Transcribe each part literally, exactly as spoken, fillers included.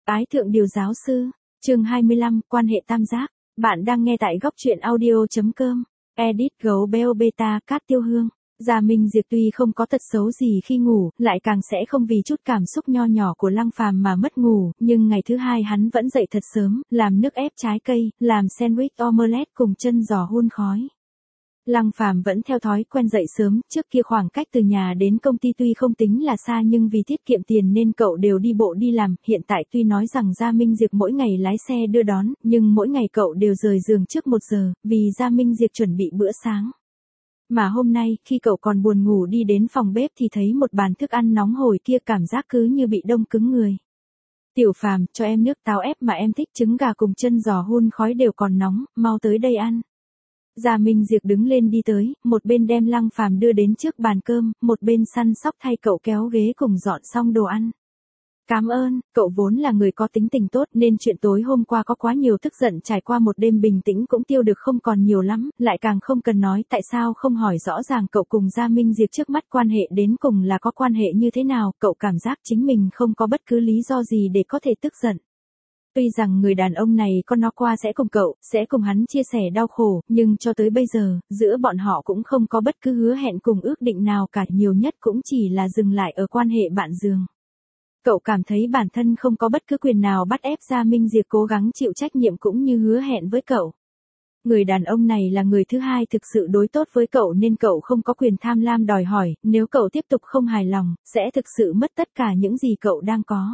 Ái thượng điều giáo sư, chương hai mươi lăm, quan hệ tam giác. Bạn đang nghe tại góc truyện audio.com. Edit gấu beo beta Cát Tiêu Hương. Gia Minh Diệp tuy không có tật xấu gì khi ngủ, lại càng sẽ không vì chút cảm xúc nho nhỏ của Lăng Phàm mà mất ngủ, nhưng ngày thứ hai hắn vẫn dậy thật sớm, làm nước ép trái cây, làm sandwich omelette cùng chân giò hun khói. Lăng Phàm vẫn theo thói quen dậy sớm, trước kia khoảng cách từ nhà đến công ty tuy không tính là xa nhưng vì tiết kiệm tiền nên cậu đều đi bộ đi làm, hiện tại tuy nói rằng Gia Minh Diệp mỗi ngày lái xe đưa đón, nhưng mỗi ngày cậu đều rời giường trước một giờ, vì Gia Minh Diệp chuẩn bị bữa sáng. Mà hôm nay, khi cậu còn buồn ngủ đi đến phòng bếp thì thấy một bàn thức ăn nóng hổi kia, cảm giác cứ như bị đông cứng người. Tiểu Phàm, cho em nước táo ép mà em thích, trứng gà cùng chân giò hun khói đều còn nóng, mau tới đây ăn. Gia Minh Diệp đứng lên đi tới, một bên đem Lăng Phàm đưa đến trước bàn cơm, một bên săn sóc thay cậu kéo ghế cùng dọn xong đồ ăn. Cảm ơn, cậu vốn là người có tính tình tốt nên chuyện tối hôm qua có quá nhiều tức giận trải qua một đêm bình tĩnh cũng tiêu được không còn nhiều lắm, lại càng không cần nói tại sao không hỏi rõ ràng cậu cùng Gia Minh Diệp trước mắt quan hệ đến cùng là có quan hệ như thế nào, cậu cảm giác chính mình không có bất cứ lý do gì để có thể tức giận. Tuy rằng người đàn ông này có nó qua sẽ cùng cậu, sẽ cùng hắn chia sẻ đau khổ, nhưng cho tới bây giờ, giữa bọn họ cũng không có bất cứ hứa hẹn cùng ước định nào cả, nhiều nhất cũng chỉ là dừng lại ở quan hệ bạn giường. Cậu cảm thấy bản thân không có bất cứ quyền nào bắt ép Gia Minh Diệp cố gắng chịu trách nhiệm cũng như hứa hẹn với cậu. Người đàn ông này là người thứ hai thực sự đối tốt với cậu nên cậu không có quyền tham lam đòi hỏi, nếu cậu tiếp tục không hài lòng, sẽ thực sự mất tất cả những gì cậu đang có.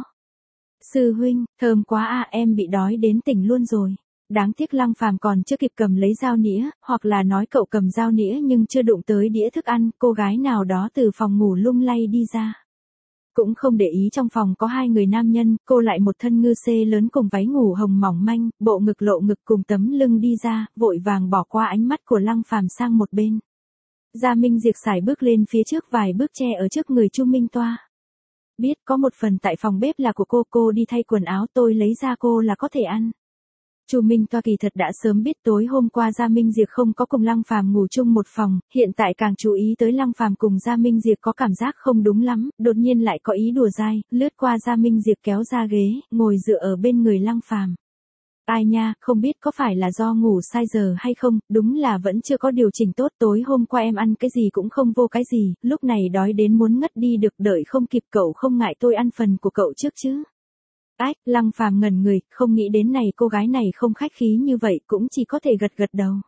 Sư huynh, thơm quá à, em bị đói đến tỉnh luôn rồi. Đáng tiếc Lăng Phàm còn chưa kịp cầm lấy dao nĩa, hoặc là nói cậu cầm dao nĩa nhưng chưa đụng tới đĩa thức ăn, cô gái nào đó từ phòng ngủ lung lay đi ra. Cũng không để ý trong phòng có hai người nam nhân, cô lại một thân ngư xê lớn cùng váy ngủ hồng mỏng manh, bộ ngực lộ ngực cùng tấm lưng đi ra, vội vàng bỏ qua ánh mắt của Lăng Phàm sang một bên. Gia Minh Diệp sải bước lên phía trước vài bước che ở trước người Chu Minh Toa. Biết có một phần tại phòng bếp là của cô, cô đi thay quần áo tôi lấy ra cô là có thể ăn. Chu Minh Toa kỳ thật đã sớm biết tối hôm qua Gia Minh Diệp không có cùng Lăng Phàm ngủ chung một phòng, hiện tại càng chú ý tới Lăng Phàm cùng Gia Minh Diệp có cảm giác không đúng lắm, đột nhiên lại có ý đùa dai, lướt qua Gia Minh Diệp kéo ra ghế, ngồi dựa ở bên người Lăng Phàm. Ai nha, không biết có phải là do ngủ sai giờ hay không, đúng là vẫn chưa có điều chỉnh tốt, tối hôm qua em ăn cái gì cũng không vô cái gì, lúc này đói đến muốn ngất đi được, đợi không kịp cậu không ngại tôi ăn phần của cậu trước chứ. Ách, Lăng Phàm ngẩn người, không nghĩ đến này cô gái này không khách khí như vậy, cũng chỉ có thể gật gật đầu.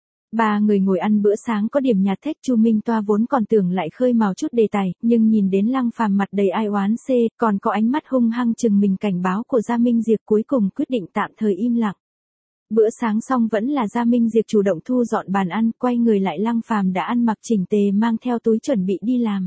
Ba người ngồi ăn bữa sáng có điểm nhạt thách, Chu Minh Toa vốn còn tưởng lại khơi mào chút đề tài, nhưng nhìn đến Lăng Phàm mặt đầy ai oán xê, còn có ánh mắt hung hăng chừng mình cảnh báo của Gia Minh Diệp, cuối cùng quyết định tạm thời im lặng. Bữa sáng xong vẫn là Gia Minh Diệp chủ động thu dọn bàn ăn, quay người lại Lăng Phàm đã ăn mặc chỉnh tề mang theo túi chuẩn bị đi làm.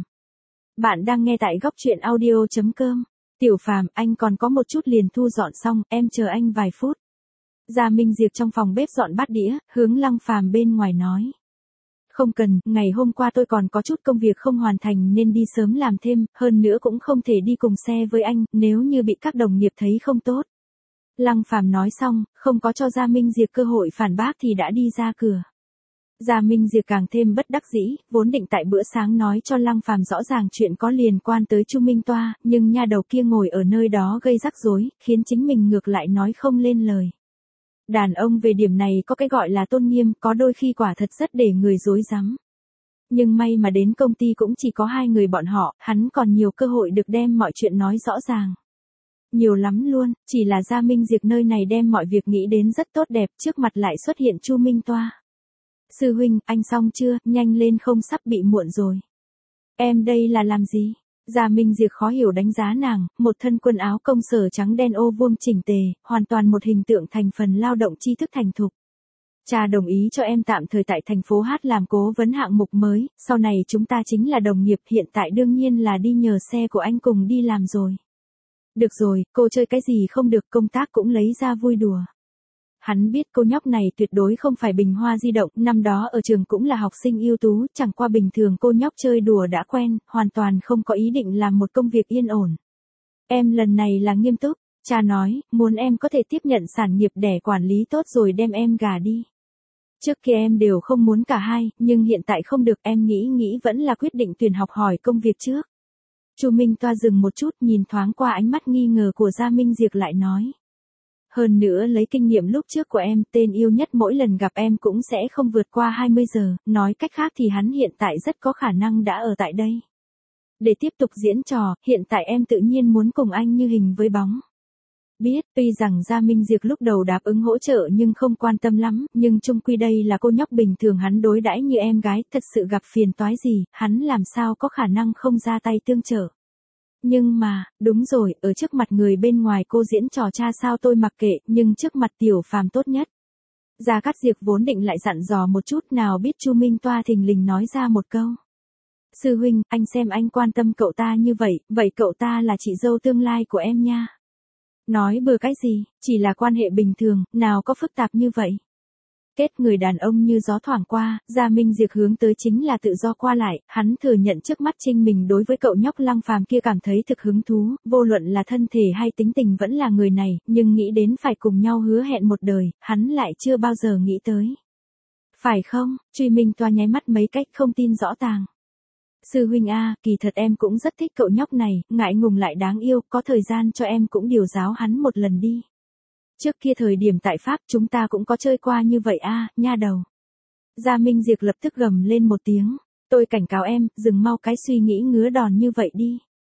Bạn đang nghe tại góc truyện audio.com. Tiểu Phàm, anh còn có một chút liền thu dọn xong, em chờ anh vài phút. Gia Minh Diệp trong phòng bếp dọn bát đĩa, hướng Lăng Phàm bên ngoài nói. Không cần, ngày hôm qua tôi còn có chút công việc không hoàn thành nên đi sớm làm thêm, hơn nữa cũng không thể đi cùng xe với anh, nếu như bị các đồng nghiệp thấy không tốt. Lăng Phàm nói xong, không có cho Gia Minh Diệp cơ hội phản bác thì đã đi ra cửa. Gia Minh Diệp càng thêm bất đắc dĩ, vốn định tại bữa sáng nói cho Lăng Phàm rõ ràng chuyện có liên quan tới Chu Minh Toa, nhưng nha đầu kia ngồi ở nơi đó gây rắc rối, khiến chính mình ngược lại nói không lên lời. Đàn ông về điểm này có cái gọi là tôn nghiêm, có đôi khi quả thật rất để người rối rắm. Nhưng may mà đến công ty cũng chỉ có hai người bọn họ, hắn còn nhiều cơ hội được đem mọi chuyện nói rõ ràng. Nhiều lắm luôn, chỉ là Gia Minh Diệp nơi này đem mọi việc nghĩ đến rất tốt đẹp, trước mặt lại xuất hiện Chu Minh Toa. Sư huynh, anh xong chưa, nhanh lên không sắp bị muộn rồi. Em đây là làm gì? Gia Minh Diệp khó hiểu đánh giá nàng, một thân quần áo công sở trắng đen ô vuông chỉnh tề, hoàn toàn một hình tượng thành phần lao động tri thức thành thục. Cha đồng ý cho em tạm thời tại thành phố Hát làm cố vấn hạng mục mới, sau này chúng ta chính là đồng nghiệp, hiện tại đương nhiên là đi nhờ xe của anh cùng đi làm rồi. Được rồi, cô chơi cái gì không được, công tác cũng lấy ra vui đùa. Hắn biết cô nhóc này tuyệt đối không phải bình hoa di động, năm đó ở trường cũng là học sinh ưu tú, chẳng qua bình thường cô nhóc chơi đùa đã quen, hoàn toàn không có ý định làm một công việc yên ổn. Em lần này là nghiêm túc, cha nói, muốn em có thể tiếp nhận sản nghiệp để quản lý tốt rồi đem em gả đi. Trước kia em đều không muốn cả hai, nhưng hiện tại không được, em nghĩ nghĩ vẫn là quyết định tuyển học hỏi công việc trước. Chu Minh Toa dừng một chút, nhìn thoáng qua ánh mắt nghi ngờ của Gia Minh Diệp lại nói. Hơn nữa lấy kinh nghiệm lúc trước của em, tên yêu nhất mỗi lần gặp em cũng sẽ không vượt qua hai mươi giờ, nói cách khác thì hắn hiện tại rất có khả năng đã ở tại đây. Để tiếp tục diễn trò, hiện tại em tự nhiên muốn cùng anh như hình với bóng. Biết, tuy rằng Gia Minh Diệp lúc đầu đáp ứng hỗ trợ nhưng không quan tâm lắm, nhưng chung quy đây là cô nhóc bình thường hắn đối đãi như em gái, thật sự gặp phiền toái gì, hắn làm sao có khả năng không ra tay tương trợ. Nhưng mà, đúng rồi, ở trước mặt người bên ngoài cô diễn trò cha sao tôi mặc kệ, nhưng trước mặt Tiểu Phàm tốt nhất. Gia Cát Diệp vốn định lại dặn dò một chút, nào biết Chu Minh Toa thình lình nói ra một câu. Sư huynh, anh xem anh quan tâm cậu ta như vậy, vậy cậu ta là chị dâu tương lai của em nha. Nói bừa cái gì, chỉ là quan hệ bình thường, nào có phức tạp như vậy. Kết người đàn ông như gió thoảng qua, Gia Minh Diệp hướng tới chính là tự do qua lại, hắn thừa nhận trước mắt Trinh mình đối với cậu nhóc Lăng Phàm kia cảm thấy thực hứng thú, vô luận là thân thể hay tính tình vẫn là người này, nhưng nghĩ đến phải cùng nhau hứa hẹn một đời, hắn lại chưa bao giờ nghĩ tới. Phải không? Truy Minh Toa nháy mắt mấy cách không tin rõ tàng. Sư huynh a, kỳ thật em cũng rất thích cậu nhóc này, ngại ngùng lại đáng yêu, có thời gian cho em cũng điều giáo hắn một lần đi. Trước kia thời điểm tại Pháp chúng ta cũng có chơi qua như vậy a, nha đầu. Gia Minh Diệp lập tức gầm lên một tiếng. Tôi cảnh cáo em, dừng mau cái suy nghĩ ngứa đòn như vậy đi.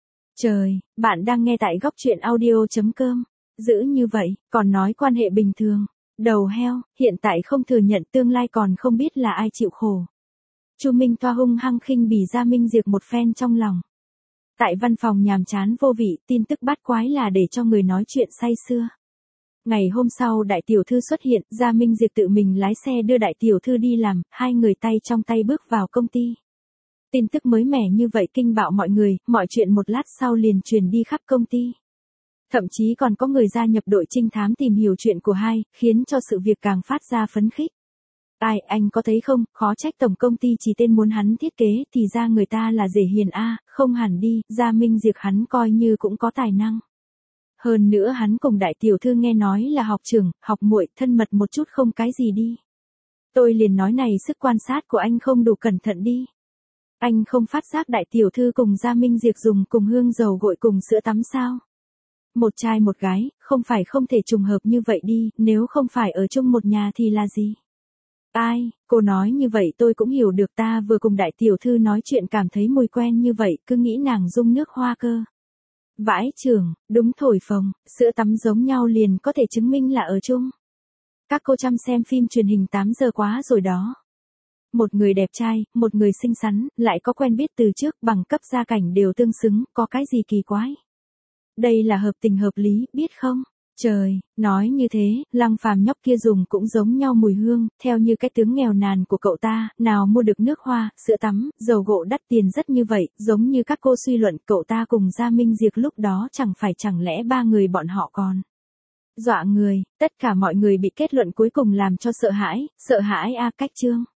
Trời, bạn đang nghe tại góc truyện audio chấm com. Giữ như vậy, còn nói quan hệ bình thường. Đầu heo, hiện tại không thừa nhận tương lai còn không biết là ai chịu khổ. Chu Minh Toa hung hăng khinh bỉ Gia Minh Diệp một phen trong lòng. Tại văn phòng nhàm chán vô vị, tin tức bát quái là để cho người nói chuyện say sưa. Ngày hôm sau đại tiểu thư xuất hiện, Gia Minh Diệp tự mình lái xe đưa đại tiểu thư đi làm, hai người tay trong tay bước vào công ty. Tin tức mới mẻ như vậy kinh bạo mọi người, mọi chuyện một lát sau liền truyền đi khắp công ty. Thậm chí còn có người gia nhập đội trinh thám tìm hiểu chuyện của hai, khiến cho sự việc càng phát ra phấn khích. Ai, anh có thấy không, khó trách tổng công ty chỉ tên muốn hắn thiết kế, thì ra người ta là Dễ Hiền a, không hẳn đi, Gia Minh Diệp hắn coi như cũng có tài năng. Hơn nữa hắn cùng đại tiểu thư nghe nói là học trưởng, học muội, thân mật một chút không cái gì đi. Tôi liền nói này sức quan sát của anh không đủ cẩn thận đi. Anh không phát giác đại tiểu thư cùng Gia Minh Diệp dùng cùng hương dầu gội cùng sữa tắm sao? Một trai một gái, không phải không thể trùng hợp như vậy đi, nếu không phải ở chung một nhà thì là gì? Ai, cô nói như vậy tôi cũng hiểu được, ta vừa cùng đại tiểu thư nói chuyện cảm thấy mùi quen như vậy, cứ nghĩ nàng dung nước hoa cơ. Vãi trưởng, đúng thổi phồng, sữa tắm giống nhau liền có thể chứng minh là ở chung. Các cô chăm xem phim truyền hình tám giờ quá rồi đó. Một người đẹp trai, một người xinh xắn, lại có quen biết từ trước, bằng cấp gia cảnh đều tương xứng, có cái gì kỳ quái. Đây là hợp tình hợp lý, biết không? Trời, nói như thế, Lăng Phàm nhóc kia dùng cũng giống nhau mùi hương, theo như cái tướng nghèo nàn của cậu ta, nào mua được nước hoa, sữa tắm, dầu gội đắt tiền rất như vậy, giống như các cô suy luận, cậu ta cùng Gia Minh Diệp lúc đó chẳng phải chẳng lẽ ba người bọn họ còn dọa người, tất cả mọi người bị kết luận cuối cùng làm cho sợ hãi, sợ hãi a cách chương.